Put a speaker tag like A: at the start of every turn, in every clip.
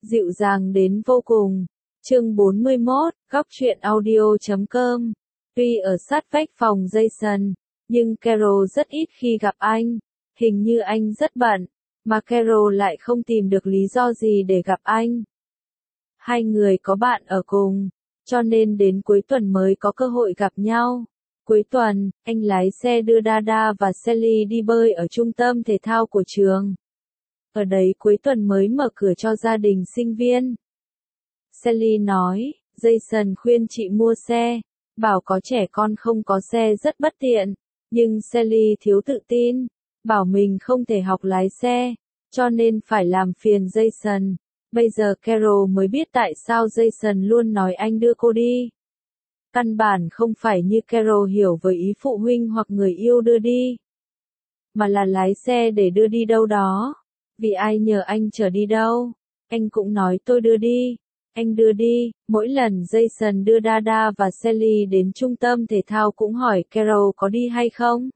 A: dịu dàng đến vô cùng. Chương 41, góc truyện audio.com. Tuy ở sát vách phòng Jason, nhưng Carol rất ít khi gặp anh. Hình như anh rất bận, mà Carol lại không tìm được lý do gì để gặp anh. Hai người có bạn ở cùng, cho nên đến cuối tuần mới có cơ hội gặp nhau. Cuối tuần, anh lái xe đưa Dada và Sally đi bơi ở trung tâm thể thao của trường. Ở đấy cuối tuần mới mở cửa cho gia đình sinh viên. Sally nói, Jason khuyên chị mua xe, bảo có trẻ con không có xe rất bất tiện, nhưng Sally thiếu tự tin, bảo mình không thể học lái xe, cho nên phải làm phiền Jason. Bây giờ Carol mới biết tại sao Jason luôn nói anh đưa cô đi. Căn bản không phải như Carol hiểu với ý phụ huynh hoặc người yêu đưa đi, mà là lái xe để đưa đi đâu đó. Vì ai nhờ anh chở đi đâu, anh cũng nói tôi đưa đi. Anh đưa đi, mỗi lần Jason đưa Dada và Sally đến trung tâm thể thao cũng hỏi Carol có đi hay không.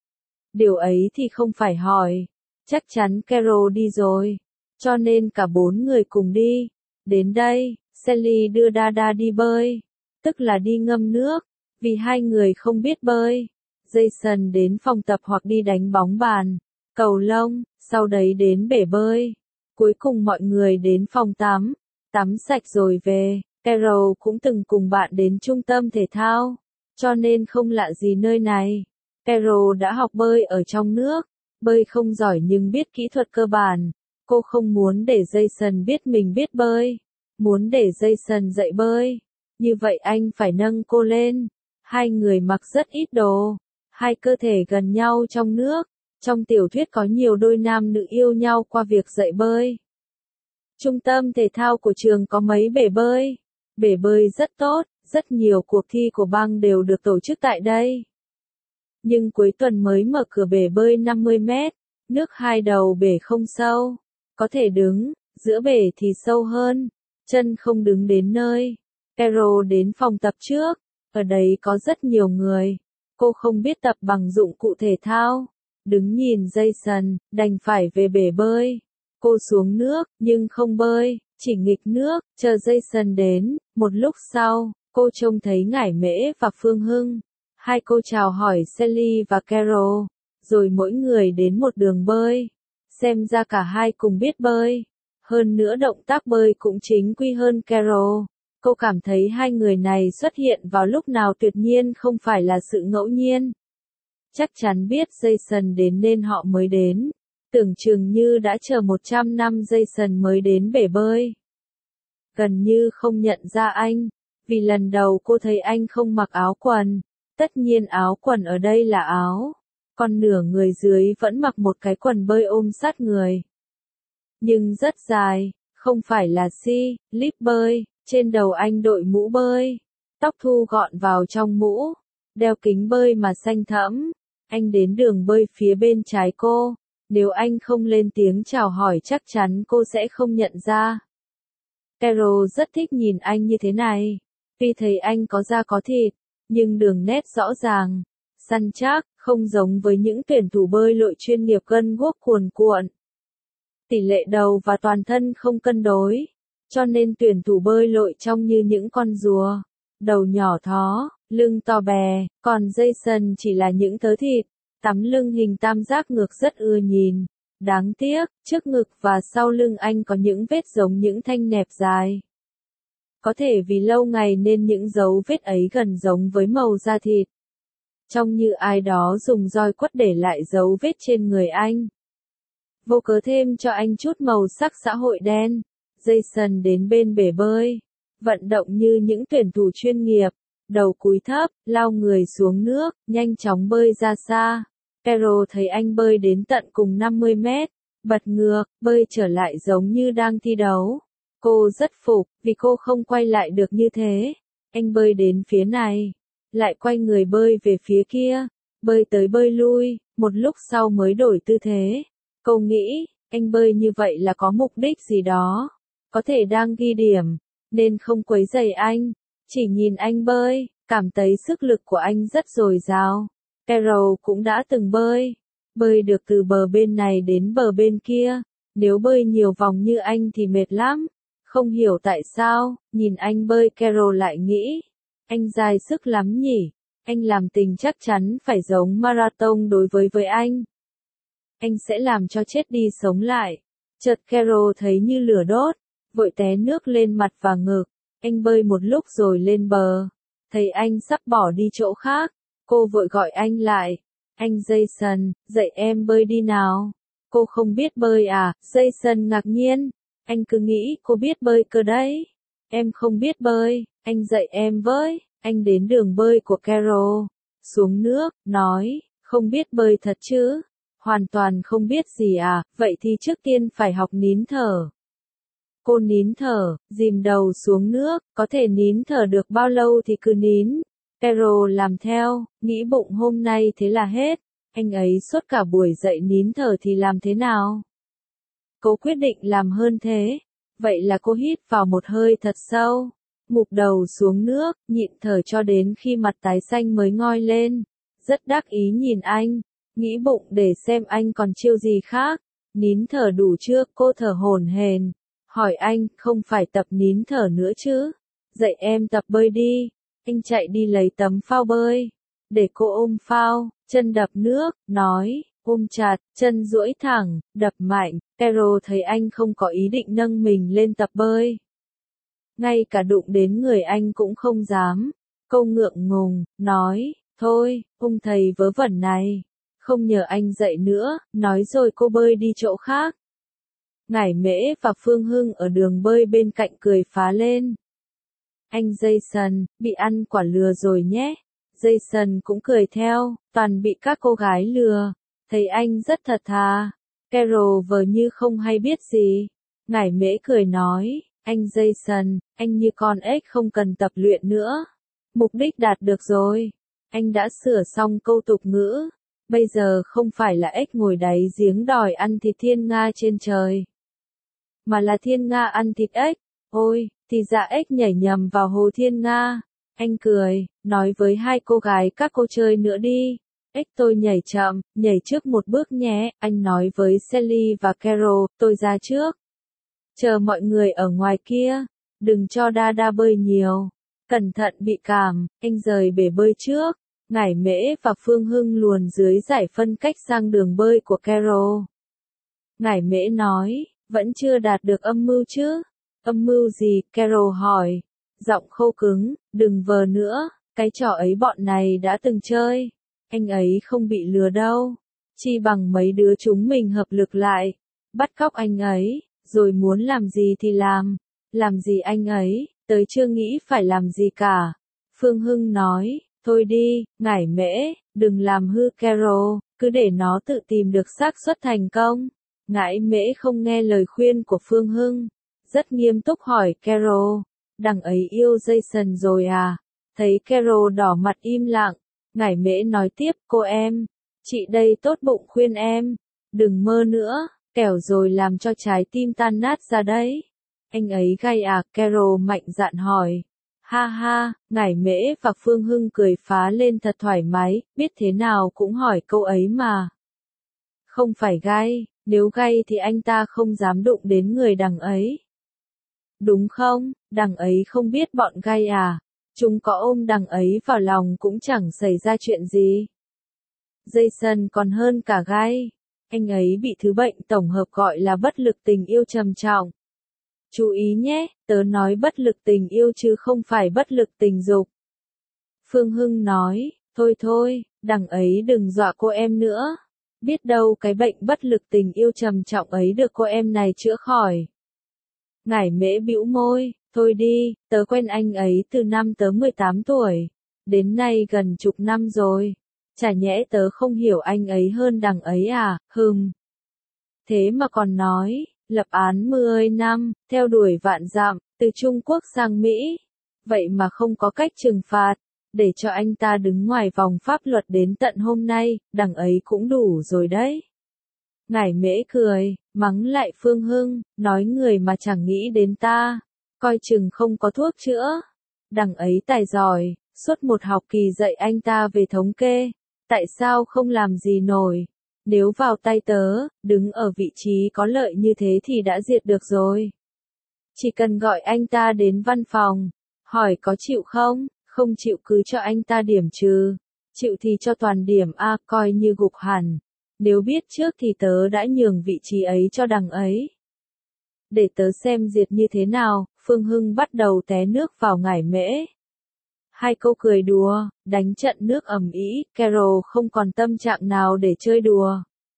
A: Điều ấy thì không phải hỏi, chắc chắn Carol đi rồi, cho nên cả bốn người cùng đi. Đến đây, Sally đưa Dada đi bơi, tức là đi ngâm nước, vì hai người không biết bơi. Jason đến phòng tập hoặc đi đánh bóng bàn, cầu lông, sau đấy đến bể bơi. Cuối cùng mọi người đến phòng tắm. Tắm sạch rồi về. Carol cũng từng cùng bạn đến trung tâm thể thao, cho nên không lạ gì nơi này. Carol đã học bơi ở trong nước, bơi không giỏi nhưng biết kỹ thuật cơ bản. Cô không muốn để Jason biết mình biết bơi, muốn để Jason dạy bơi. Như vậy anh phải nâng cô lên. Hai người mặc rất ít đồ, hai cơ thể gần nhau trong nước. Trong tiểu thuyết có nhiều đôi nam nữ yêu nhau qua việc dạy bơi. Trung tâm thể thao của trường có mấy bể bơi. Bể bơi rất tốt, rất nhiều cuộc thi của bang đều được tổ chức tại đây. Nhưng cuối tuần mới mở cửa bể bơi 50 mét, nước hai đầu bể không sâu, có thể đứng, giữa bể thì sâu hơn, chân không đứng đến nơi. Carol đến phòng tập trước, ở đấy có rất nhiều người, cô không biết tập bằng dụng cụ thể thao, đứng nhìn Jason, đành phải về bể bơi. Cô xuống nước, nhưng không bơi, chỉ nghịch nước, chờ Jason đến. Một lúc sau, cô trông thấy Ngải Mễ và Phương Hưng. Hai cô chào hỏi Sally và Carol, rồi mỗi người đến một đường bơi. Xem ra cả hai cùng biết bơi. Hơn nữa động tác bơi cũng chính quy hơn Carol. Cô cảm thấy hai người này xuất hiện vào lúc nào tuyệt nhiên không phải là sự ngẫu nhiên. Chắc chắn biết Jason đến nên họ mới đến. Tưởng chừng như đã chờ 100 năm Jason mới đến bể bơi. Gần như không nhận ra anh, vì lần đầu cô thấy anh không mặc áo quần. Tất nhiên áo quần ở đây là áo, còn nửa người dưới vẫn mặc một cái quần bơi ôm sát người. Nhưng rất dài, không phải là slip bơi, trên đầu anh đội mũ bơi, tóc thu gọn vào trong mũ, đeo kính bơi mà xanh thẫm. Anh đến đường bơi phía bên trái cô. Nếu anh không lên tiếng chào hỏi chắc chắn cô sẽ không nhận ra. Carol rất thích nhìn anh như thế này. Tuy thấy anh có da có thịt, nhưng đường nét rõ ràng, săn chắc, không giống với những tuyển thủ bơi lội chuyên nghiệp gân guốc cuồn cuộn. Tỷ lệ đầu và toàn thân không cân đối, cho nên tuyển thủ bơi lội trông như những con rùa, đầu nhỏ thó, lưng to bè, còn Jason chỉ là những thớ thịt. Tấm lưng hình tam giác ngược rất ưa nhìn. Đáng tiếc, trước ngực và sau lưng anh có những vết giống những thanh nẹp dài. Có thể vì lâu ngày nên những dấu vết ấy gần giống với màu da thịt. Trông như ai đó dùng roi quất để lại dấu vết trên người anh. Vô cớ thêm cho anh chút màu sắc xã hội đen. Jason đến bên bể bơi, vận động như những tuyển thủ chuyên nghiệp. Đầu cúi thấp, lao người xuống nước, nhanh chóng bơi ra xa. Carol thấy anh bơi đến tận cùng 50 mét, bật ngược, bơi trở lại giống như đang thi đấu. Cô rất phục, vì cô không quay lại được như thế. Anh bơi đến phía này, lại quay người bơi về phía kia, bơi tới bơi lui, một lúc sau mới đổi tư thế. Cô nghĩ, anh bơi như vậy là có mục đích gì đó, có thể đang ghi điểm, nên không quấy rầy anh. Chỉ nhìn anh bơi, cảm thấy sức lực của anh rất dồi dào. Carol cũng đã từng bơi được từ bờ bên này đến bờ bên kia. Nếu bơi nhiều vòng như anh thì mệt lắm, Không hiểu tại sao, nhìn anh bơi Carol lại nghĩ. Anh dài sức lắm nhỉ, anh làm tình chắc chắn phải giống marathon đối với anh. Anh sẽ làm cho chết đi sống lại. Chợt Carol thấy như lửa đốt, vội té nước lên mặt và ngực. Anh bơi một lúc rồi lên bờ. Thấy anh sắp bỏ đi chỗ khác, cô vội gọi anh lại. Anh Jason, dạy em bơi đi nào. Cô không biết bơi à? Jason ngạc nhiên. Anh cứ nghĩ cô biết bơi cơ đấy. Em không biết bơi, anh dạy em với. Anh đến đường bơi của Carol. Xuống nước, nói, không biết bơi thật chứ? Hoàn toàn không biết gì à, vậy thì trước tiên phải học nín thở. Cô nín thở, dìm đầu xuống nước, có thể nín thở được bao lâu thì cứ nín. Carol làm theo, nghĩ bụng hôm nay thế là hết. Anh ấy suốt cả buổi dậy nín thở thì làm thế nào? Cô quyết định làm hơn thế. Vậy là cô hít vào một hơi thật sâu, mụp đầu xuống nước, nhịn thở cho đến khi mặt tái xanh mới ngoi lên. Rất đắc ý nhìn anh, nghĩ bụng để xem anh còn chiêu gì khác. Nín thở đủ chưa? Cô thở hổn hển. Hỏi anh, không phải tập nín thở nữa chứ? Dạy em tập bơi đi. Anh chạy đi lấy tấm phao bơi. Để cô ôm phao, chân đập nước, nói, ôm chặt, chân duỗi thẳng, đập mạnh. Carol thấy anh không có ý định nâng mình lên tập bơi. Ngay cả đụng đến người anh cũng không dám. Cô ngượng ngùng, nói, thôi, ông thầy vớ vẩn này. Không nhờ anh dạy nữa, nói rồi cô bơi đi chỗ khác. Ngải Mễ và Phương Hưng ở đường bơi bên cạnh cười phá lên. Anh Jason, bị ăn quả lừa rồi nhé. Jason cũng cười theo, toàn bị các cô gái lừa. Thấy anh rất thật thà. Carol vờ như không hay biết gì. Ngải Mễ cười nói, anh Jason, anh như con ếch không cần tập luyện nữa. Mục đích đạt được rồi. Anh đã sửa xong câu tục ngữ. Bây giờ không phải là ếch ngồi đáy giếng đòi ăn thịt thiên nga trên trời, mà là thiên nga ăn thịt ếch. Ôi, thì ra ếch nhảy nhầm vào hồ thiên nga. Anh cười, nói với hai cô gái các cô chơi nữa đi. Ếch tôi nhảy chậm, nhảy trước một bước nhé. Anh nói với Sally và Carol, tôi ra trước. Chờ mọi người ở ngoài kia. Đừng cho Dada bơi nhiều. Cẩn thận bị cảm, anh rời bể bơi trước. Ngải Mễ và Phương Hưng luồn dưới giải phân cách sang đường bơi của Carol. Ngải Mễ nói, vẫn chưa đạt được âm mưu chứ? Âm mưu gì? Carol hỏi. Giọng khô cứng, đừng vờ nữa, cái trò ấy bọn này đã từng chơi. Anh ấy không bị lừa đâu. Chi bằng mấy đứa chúng mình hợp lực lại. Bắt cóc anh ấy, rồi muốn làm gì thì làm. Làm gì anh ấy, tới chưa nghĩ phải làm gì cả. Phương Hưng nói, thôi đi, Ngải Mễ, đừng làm hư Carol, cứ để nó tự tìm được xác suất thành công. Ngải Mễ không nghe lời khuyên của Phương Hưng. Rất nghiêm túc hỏi Carol, đằng ấy yêu Jason rồi à? Thấy Carol đỏ mặt im lặng, Ngải Mễ nói tiếp, cô em, chị đây tốt bụng khuyên em, đừng mơ nữa, kẻo rồi làm cho trái tim tan nát ra đấy. Anh ấy gay à? Carol mạnh dạn hỏi. Ha ha, Ngải Mễ và Phương Hưng cười phá lên thật thoải mái, biết thế nào cũng hỏi câu ấy mà. Không phải gay, nếu gay thì anh ta không dám đụng đến người đằng ấy. Đúng không, đằng ấy không biết bọn gay à? Chúng có ôm đằng ấy vào lòng cũng chẳng xảy ra chuyện gì. Jason còn hơn cả gay. Anh ấy bị thứ bệnh tổng hợp gọi là bất lực tình yêu trầm trọng. Chú ý nhé, tớ nói bất lực tình yêu chứ không phải bất lực tình dục. Phương Hưng nói, thôi thôi, đằng ấy đừng dọa cô em nữa. Biết đâu cái bệnh bất lực tình yêu trầm trọng ấy được cô em này chữa khỏi. Ngải Mễ bĩu môi, thôi đi, tớ quen anh ấy từ năm tớ 18 tuổi. Đến nay gần chục năm rồi. Chả nhẽ tớ không hiểu anh ấy hơn đằng ấy à, Thế mà còn nói, lập án 10 năm, theo đuổi vạn dặm, từ Trung Quốc sang Mỹ. Vậy mà không có cách trừng phạt, để cho anh ta đứng ngoài vòng pháp luật đến tận hôm nay, đằng ấy cũng đủ rồi đấy. Ngải Mễ cười, mắng lại Phương Hưng, nói người mà chẳng nghĩ đến ta, coi chừng không có thuốc chữa. Đằng ấy tài giỏi, suốt một học kỳ dạy anh ta về thống kê, tại sao không làm gì nổi. Nếu vào tay tớ, đứng ở vị trí có lợi như thế thì đã diệt được rồi. Chỉ cần gọi anh ta đến văn phòng, hỏi có chịu không, không chịu cứ cho anh ta điểm trừ, chịu thì cho toàn điểm A, coi như gục hẳn. Nếu biết trước thì tớ đã nhường vị trí ấy cho đằng ấy. Để tớ xem diệt như thế nào, Phương Hưng bắt đầu té nước vào ngải mễ. Hai câu cười đùa, đánh trận nước ầm ĩ, Carol không còn tâm trạng nào để chơi đùa.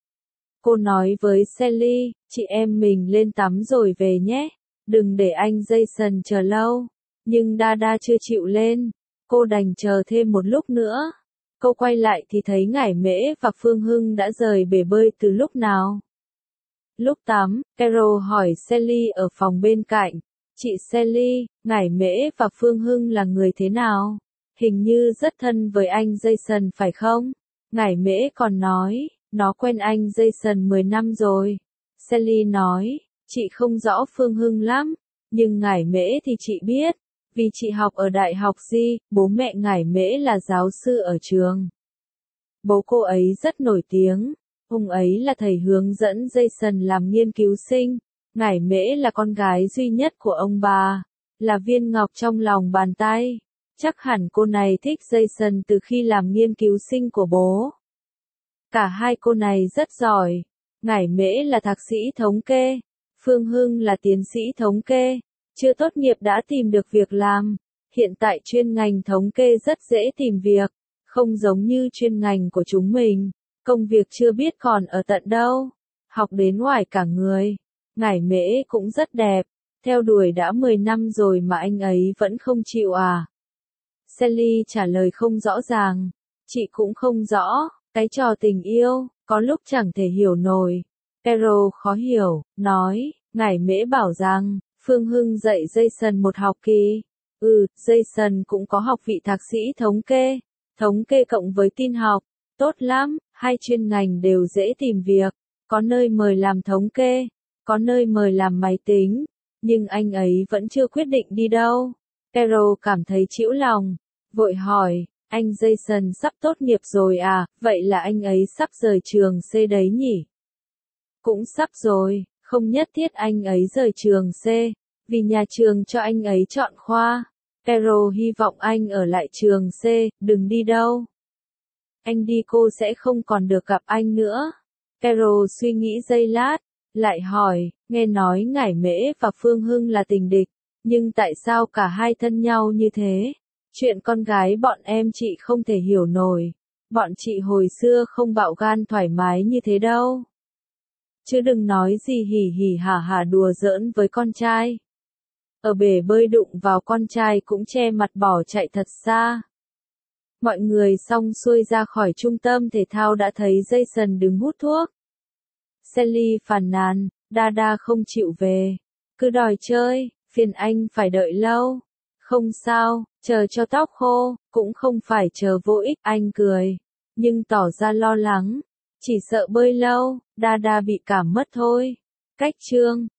A: Cô nói với Sally, chị em mình lên tắm rồi về nhé, đừng để anh Jason chờ lâu. Nhưng Dada chưa chịu lên, cô đành chờ thêm một lúc nữa. Cô quay lại thì thấy ngải mễ và Phương Hưng đã rời bể bơi từ lúc nào. Lúc tắm, Carol hỏi Sally ở phòng bên cạnh, chị Sally, ngải mễ và Phương Hưng là người thế nào? Hình như rất thân với anh Jason phải không? Ngải mễ còn nói, nó quen anh Jason 10 năm rồi. Sally nói, chị không rõ Phương Hưng lắm, nhưng ngải mễ thì chị biết, vì chị học ở đại học G, bố mẹ ngải mễ là giáo sư ở trường. Bố cô ấy rất nổi tiếng, ông ấy là thầy hướng dẫn Jason làm nghiên cứu sinh, ngải mễ là con gái duy nhất của ông bà, là viên ngọc trong lòng bàn tay. Chắc hẳn cô này thích Jason từ khi làm nghiên cứu sinh của bố. Cả hai cô này rất giỏi. Ngải mễ là thạc sĩ thống kê, Phương Hưng là tiến sĩ thống kê, chưa tốt nghiệp đã tìm được việc làm. Hiện tại chuyên ngành thống kê rất dễ tìm việc, không giống như chuyên ngành của chúng mình. Công việc chưa biết còn ở tận đâu, học đến ngoài cả người. Ngải mễ cũng rất đẹp, theo đuổi đã 10 năm rồi mà anh ấy vẫn không chịu à? Sally trả lời không rõ ràng, chị cũng không rõ, cái trò tình yêu, có lúc chẳng thể hiểu nổi. Carol khó hiểu, nói, ngải mễ bảo rằng, Phương Hưng dạy Jason một học kỳ. Jason cũng có học vị thạc sĩ thống kê cộng với tin học, tốt lắm, hai chuyên ngành đều dễ tìm việc, có nơi mời làm thống kê, có nơi mời làm máy tính, nhưng anh ấy vẫn chưa quyết định đi đâu. Carol cảm thấy chĩu lòng, vội hỏi, anh Jason sắp tốt nghiệp rồi à, vậy là anh ấy sắp rời trường C đấy nhỉ? Cũng sắp rồi, không nhất thiết anh ấy rời trường C, vì nhà trường cho anh ấy chọn khoa. Carol hy vọng anh ở lại trường C, đừng đi đâu. Anh đi cô sẽ không còn được gặp anh nữa. Carol suy nghĩ giây lát, lại hỏi, nghe nói ngải mễ và Phương Hưng là tình địch, nhưng tại sao cả hai thân nhau như thế? Chuyện con gái bọn em chị không thể hiểu nổi. Bọn chị hồi xưa không bạo gan thoải mái như thế đâu. Chứ đừng nói gì hỉ hỉ hả hả đùa giỡn với con trai. Ở bể bơi đụng vào con trai cũng che mặt bỏ chạy thật xa. Mọi người xong xuôi ra khỏi trung tâm thể thao đã thấy Jason đứng hút thuốc. Sally phàn nàn, Dada không chịu về. Cứ đòi chơi, phiền anh phải đợi lâu. Không sao, chờ cho tóc khô, cũng không phải chờ vô ích, anh cười. Nhưng tỏ ra lo lắng. Chỉ sợ bơi lâu, Dada bị cảm mất thôi. Cách chương